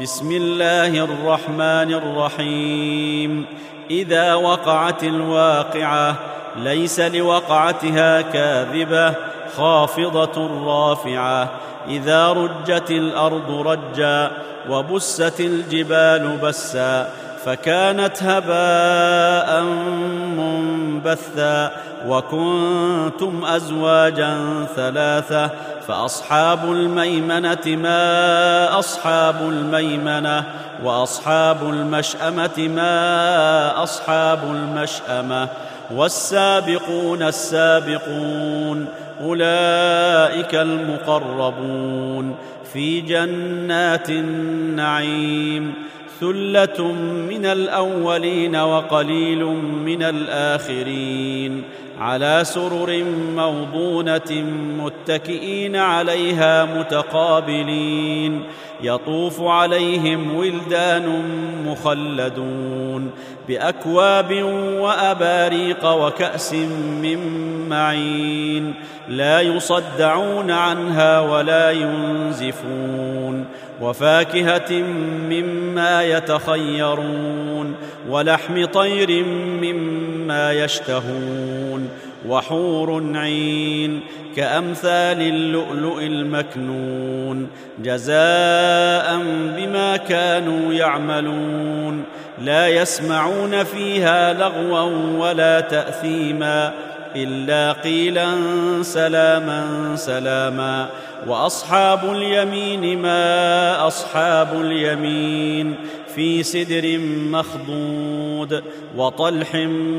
بسم الله الرحمن الرحيم. إذا وقعت الواقعة ليس لوقعتها كاذبة خافضة رافعة. إذا رجت الأرض رجا وبست الجبال بسا فكانت هباء منبثا وكنتم أزواجا ثلاثة فأصحاب الميمنة ما أصحاب الميمنة وأصحاب المشأمة ما أصحاب المشأمة والسابقون السابقون أولئك المقربون في جنات النعيم. ثلة من الأولين وقليل من الآخرين على سرر موضونة متكئين عليها متقابلين يطوف عليهم ولدان مخلدون بأكواب وأباريق وكأس من معين لا يصدعون عنها ولا ينزفون وفاكهة مما يتخيرون ولحم طير مما يشتهون وحور عين كأمثال اللؤلؤ المكنون جزاء بما كانوا يعملون لا يسمعون فيها لغوا ولا تأثيما إلا قيلا سلاما سلاما. وأصحاب اليمين ما أصحاب اليمين في سدر مخضود وطلح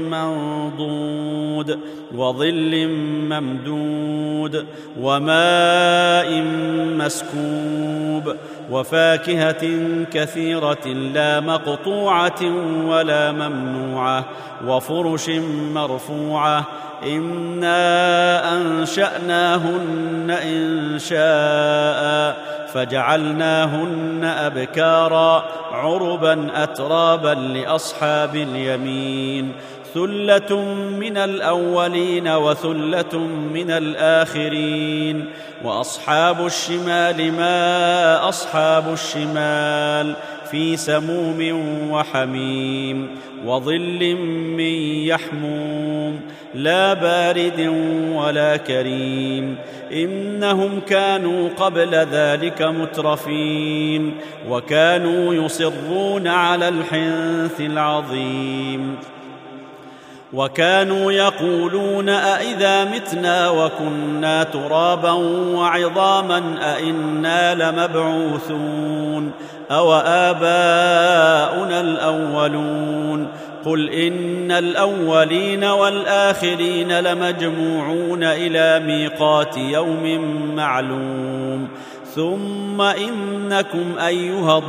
منضود وظل ممدود وماء مسكوب وفاكهة كثيرة لا مقطوعة ولا ممنوعة وفرش مرفوعة إنا أنشأناهن إنشاء فجعلناهن أبكارا عربا أترابا لأصحاب اليمين. ثلة من الأولين وثلة من الآخرين. وأصحاب الشمال ما أصحاب الشمال في سموم وحميم وظل من يحموم لا بارد ولا كريم إنهم كانوا قبل ذلك مترفين وكانوا يصرون على الحنث العظيم وكانوا يقولون أئذا متنا وكنا ترابا وعظاما أئنا لمبعوثون أو آباؤنا الأولون قل إن الأولين والآخرين لمجموعون إلى ميقات يوم معلوم ثم إنكم أيها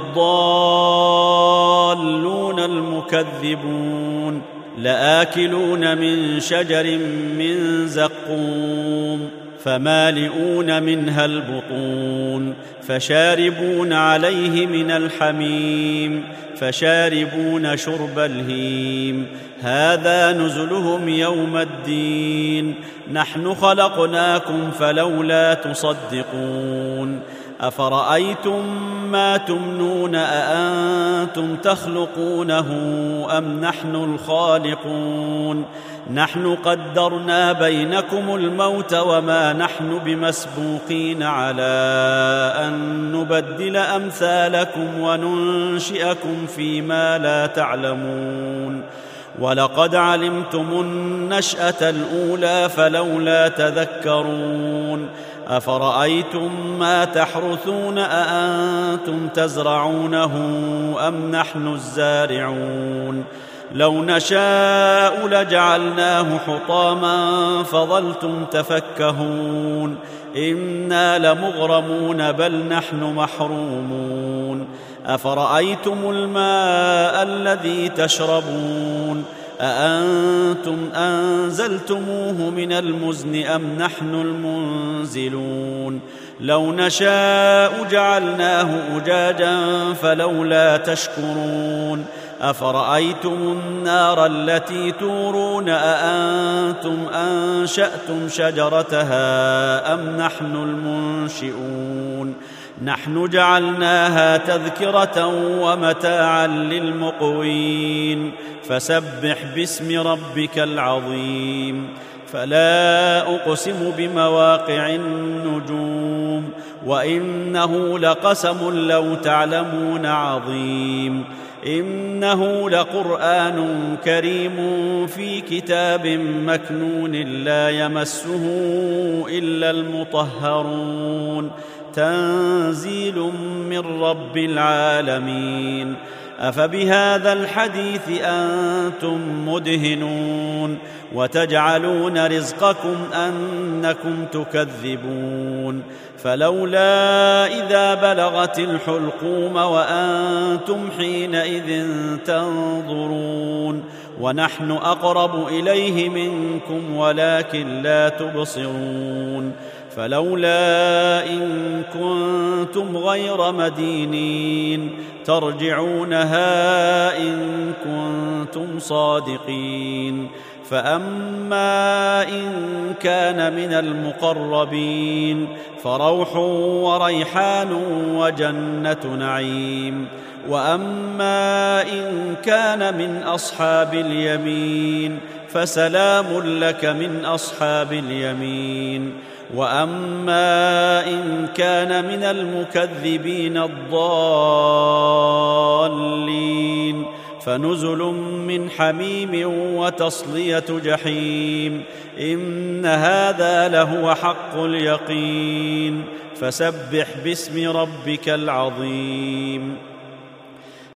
الضالون المكذبون لآكلون من شجر من زقوم فمالئون منها البطون فشاربون عليه من الحميم فشاربون شرب الهيم هذا نزلهم يوم الدين نحن خلقناكم فلولا تصدقون أفرأيتم ما تمنون أأنتم تخلقونه أم نحن الخالقون نحن قدرنا بينكم الموت وما نحن بمسبوقين على أن نبدل أمثالكم وننشئكم فيما لا تعلمون ولقد علمتم النشأة الأولى فلولا تذكرون أفرأيتم ما تحرثون أأنتم تزرعونه أم نحن الزارعون لو نشاء لجعلناه حطاما فظلتم تفكهون إنا لمغرمون بل نحن محرومون أفرأيتم الماء الذي تشربون أأنتم أنزلتموه من المزن أم نحن المنزلون لو نشاء جعلناه أجاجا فلولا تشكرون أفرأيتم النار التي تورون أأنتم أنشأتم شجرتها أم نحن المنشئون نحن جعلناها تذكرة ومتاعا للمقوين فسبح باسم ربك العظيم. فلا أقسم بمواقع النجوم وإنه لقسم لو تعلمون عظيم. إنه لقرآن كريم في كتاب مكنون لا يمسه إلا المطهرون تنزيل من رب العالمين. أفبهذا الحديث أنتم مدهنون وتجعلون رزقكم أنكم تكذبون. فلولا إذا بلغت الحلقوم وأنتم حينئذ تنظرون ونحن أقرب إليه منكم ولكن لا تبصرون. فلولا إن كنتم غير مدينين ترجعونها إن كنتم صادقين. فأما إن كان من المقربين فروح وريحان وجنة نعيم. وأما إن كان من أصحاب اليمين فسلام لك من أصحاب اليمين. وأما إن كان من المكذبين الضالين فنزل من حميم وتصلية جحيم. إن هذا لهو حق اليقين. فسبح باسم ربك العظيم.